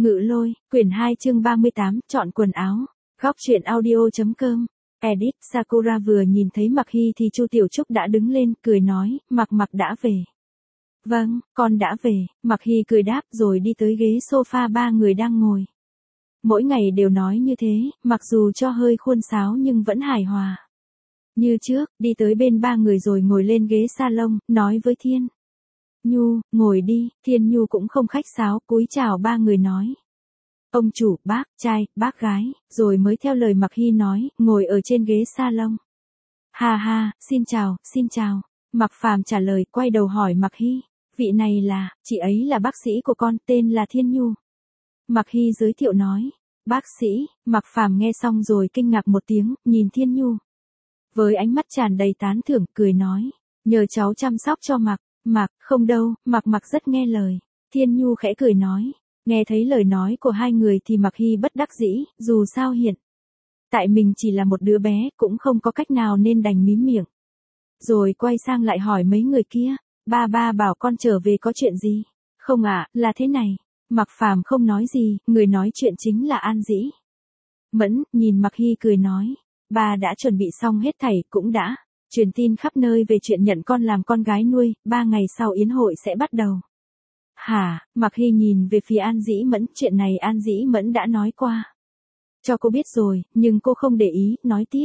Ngự Lôi, quyển 2 chương 38, chọn quần áo. Góc truyện audio.com. Edit, Sakura vừa nhìn thấy Mặc Hy thì Chu Tiểu Trúc đã đứng lên, cười nói, Mặc đã về. Vâng, con đã về, Mặc Hy cười đáp rồi đi tới ghế sofa ba người đang ngồi. Mỗi ngày đều nói như thế, mặc dù cho hơi khuôn sáo nhưng vẫn hài hòa. Như trước, đi tới bên ba người rồi ngồi lên ghế salon, nói với Thiên Nhu, ngồi đi. Thiên Nhu cũng không khách sáo, cúi chào ba người nói. Ông chủ, bác, trai, bác gái, rồi mới theo lời Mặc Hy nói, ngồi ở trên ghế salon. Ha ha, xin chào. Mặc Phàm trả lời, quay đầu hỏi Mặc Hy, vị này là, chị ấy là bác sĩ của con, tên là Thiên Nhu. Mặc Hy giới thiệu nói, bác sĩ. Mặc Phàm nghe xong rồi kinh ngạc một tiếng, nhìn Thiên Nhu với ánh mắt tràn đầy tán thưởng, cười nói, nhờ cháu chăm sóc cho Mặc, không đâu, Mặc rất nghe lời. Thiên Nhu khẽ cười nói, nghe thấy lời nói của hai người thì Mặc Hy bất đắc dĩ, dù sao hiện tại mình chỉ là một đứa bé, cũng không có cách nào nên đành mím miệng. Rồi quay sang lại hỏi mấy người kia, ba bảo con trở về có chuyện gì? Không ạ, là thế này. Mặc Phàm không nói gì, người nói chuyện chính là An Dĩ Mẫn, nhìn Mặc Hy cười nói, ba đã chuẩn bị xong hết thảy, cũng đã truyền tin khắp nơi về chuyện nhận con làm con gái nuôi, 3 ngày sau yến hội sẽ bắt đầu. Hả? Mặc Hy nhìn về phía An Dĩ Mẫn, chuyện này An Dĩ Mẫn đã nói qua cho cô biết rồi, nhưng cô không để ý, nói tiếp.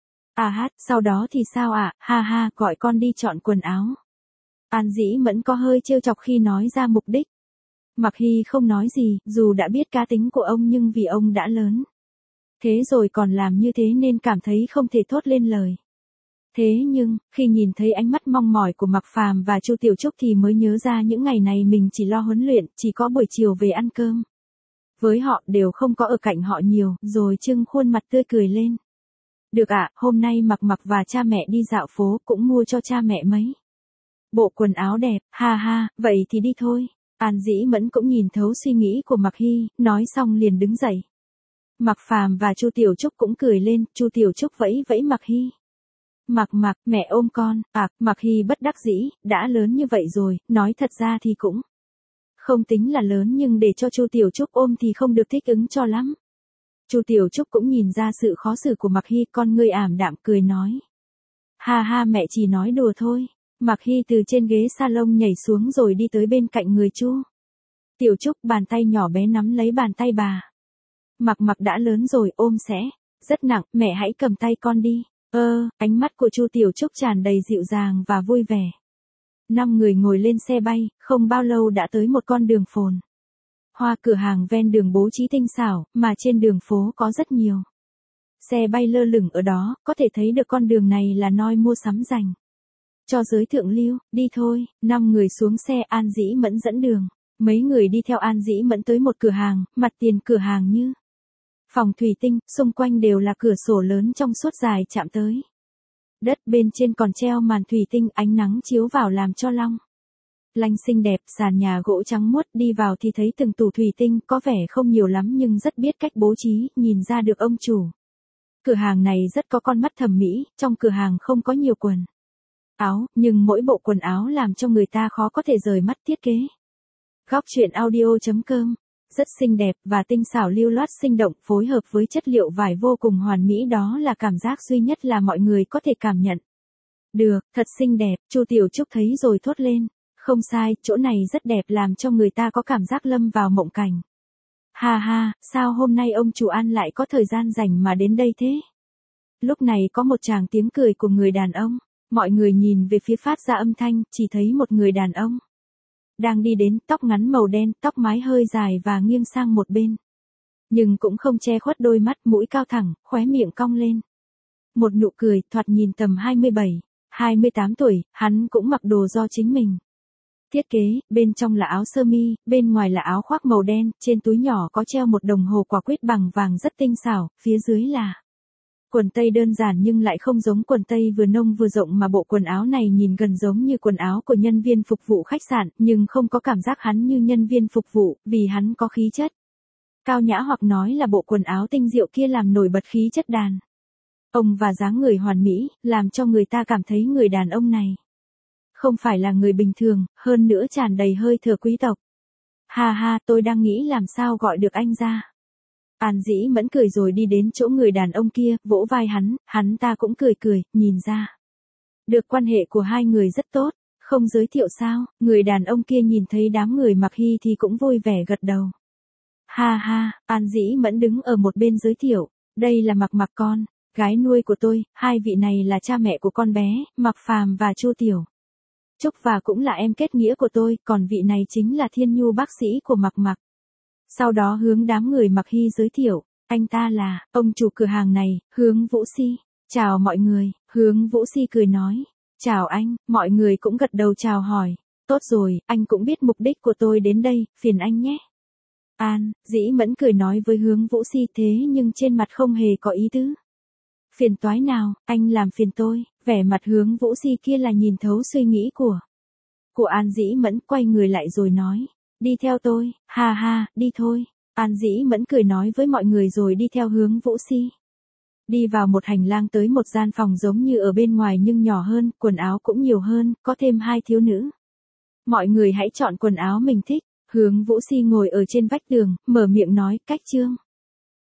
Sau đó thì sao ạ? Ha, gọi con đi chọn quần áo. An Dĩ Mẫn có hơi trêu chọc khi nói ra mục đích. Mặc Hy không nói gì, dù đã biết cá tính của ông nhưng vì ông đã lớn thế rồi còn làm như thế nên cảm thấy không thể thốt lên lời. Thế nhưng, khi nhìn thấy ánh mắt mong mỏi của Mặc Phàm và Chu Tiểu Trúc thì mới nhớ ra những ngày này mình chỉ lo huấn luyện, chỉ có buổi chiều về ăn cơm với họ, đều không có ở cạnh họ nhiều, rồi trưng khuôn mặt tươi cười lên. Được ạ, hôm nay Mặc và cha mẹ đi dạo phố, cũng mua cho cha mẹ mấy bộ quần áo đẹp. Ha, vậy thì đi thôi. An Dĩ Mẫn cũng nhìn thấu suy nghĩ của Mặc Hy, nói xong liền đứng dậy. Mặc Phàm và Chu Tiểu Trúc cũng cười lên, Chu Tiểu Trúc vẫy Mặc Hy. Mặc, mẹ ôm con. Mặc Hy bất đắc dĩ, đã lớn như vậy rồi, nói thật ra thì cũng không tính là lớn nhưng để cho Chu Tiểu Trúc ôm thì không được thích ứng cho lắm. Chu Tiểu Trúc cũng nhìn ra sự khó xử của Mặc Hy, con ngươi ảm đạm cười nói. Ha, mẹ chỉ nói đùa thôi. Mặc Hy từ trên ghế salon nhảy xuống rồi đi tới bên cạnh người Chu Tiểu Trúc, bàn tay nhỏ bé nắm lấy bàn tay bà. Mặc đã lớn rồi, ôm sẽ rất nặng, mẹ hãy cầm tay con đi. Ánh mắt của Chu Tiểu Trúc tràn đầy dịu dàng và vui vẻ. 5 người ngồi lên xe bay, không bao lâu đã tới một con đường phồn hoa, cửa hàng ven đường bố trí tinh xảo, mà trên đường phố có rất nhiều xe bay lơ lửng ở đó, có thể thấy được con đường này là nơi mua sắm dành cho giới thượng lưu. Đi thôi. 5 người xuống xe, An Dĩ Mẫn dẫn đường. Mấy người đi theo An Dĩ Mẫn tới một cửa hàng, mặt tiền cửa hàng như phòng thủy tinh, xung quanh đều là cửa sổ lớn trong suốt dài chạm tới đất, bên trên còn treo màn thủy tinh, ánh nắng chiếu vào làm cho long lanh xinh đẹp, sàn nhà gỗ trắng muốt, đi vào thì thấy từng tủ thủy tinh, có vẻ không nhiều lắm nhưng rất biết cách bố trí, nhìn ra được ông chủ cửa hàng này rất có con mắt thẩm mỹ. Trong cửa hàng không có nhiều quần áo, nhưng mỗi bộ quần áo làm cho người ta khó có thể rời mắt. Thiết kế góc truyện audio.com rất xinh đẹp và tinh xảo, lưu loát sinh động, phối hợp với chất liệu vải vô cùng hoàn mỹ, đó là cảm giác duy nhất là mọi người có thể cảm nhận được. Thật xinh đẹp. Chu Tiểu Trúc thấy rồi thốt lên, không sai, chỗ này rất đẹp, làm cho người ta có cảm giác lâm vào mộng cảnh. Ha, sao hôm nay ông chủ An lại có thời gian rảnh mà đến đây thế? Lúc này có một tràng tiếng cười của người đàn ông. Mọi người nhìn về phía phát ra âm thanh, chỉ thấy một người đàn ông đang đi đến, tóc ngắn màu đen, tóc mái hơi dài và nghiêng sang một bên, nhưng cũng không che khuất đôi mắt, mũi cao thẳng, khóe miệng cong lên một nụ cười, thoạt nhìn tầm 27, 28 tuổi. Hắn cũng mặc đồ do chính mình thiết kế, bên trong là áo sơ mi, bên ngoài là áo khoác màu đen, trên túi nhỏ có treo một đồng hồ quả quyết bằng vàng rất tinh xảo, phía dưới là quần tây đơn giản nhưng lại không giống quần tây vừa nông vừa rộng, mà bộ quần áo này nhìn gần giống như quần áo của nhân viên phục vụ khách sạn, nhưng không có cảm giác hắn như nhân viên phục vụ, vì hắn có khí chất cao nhã, hoặc nói là bộ quần áo tinh diệu kia làm nổi bật khí chất đàn ông và dáng người hoàn mỹ, làm cho người ta cảm thấy người đàn ông này không phải là người bình thường, hơn nữa tràn đầy hơi thở quý tộc. Ha ha, tôi đang nghĩ làm sao gọi được anh ra. An Dĩ Mẫn cười rồi đi đến chỗ người đàn ông kia, vỗ vai hắn ta cũng cười cười, nhìn ra. Được quan hệ của hai người rất tốt, không giới thiệu sao, người đàn ông kia nhìn thấy đám người Mặc Hy thì cũng vui vẻ gật đầu. Ha ha, An Dĩ Mẫn đứng ở một bên giới thiệu, đây là Mặc con, gái nuôi của tôi, hai vị này là cha mẹ của con bé, Mặc Phàm và Chu Tiểu. Trúc và cũng là em kết nghĩa của tôi, còn vị này chính là Thiên Nhu bác sĩ của Mặc. Sau đó hướng đám người Mặc Hy giới thiệu, anh ta là, ông chủ cửa hàng này, Hướng Vũ Si. Chào mọi người, Hướng Vũ Si cười nói. Chào anh, mọi người cũng gật đầu chào hỏi. Tốt rồi, anh cũng biết mục đích của tôi đến đây, phiền anh nhé. An Dĩ Mẫn cười nói với Hướng Vũ Si thế nhưng trên mặt không hề có ý tứ. Phiền toái nào, anh làm phiền tôi, vẻ mặt Hướng Vũ Si kia là nhìn thấu suy nghĩ của An Dĩ Mẫn, quay người lại rồi nói. Đi theo tôi, ha ha, đi thôi. An Dĩ Mẫn cười nói với mọi người rồi đi theo Hướng Vũ Si. Đi vào một hành lang tới một gian phòng giống như ở bên ngoài nhưng nhỏ hơn, quần áo cũng nhiều hơn, có thêm hai thiếu nữ. Mọi người hãy chọn quần áo mình thích. Hướng Vũ Si ngồi ở trên vách tường, mở miệng nói, cách chương.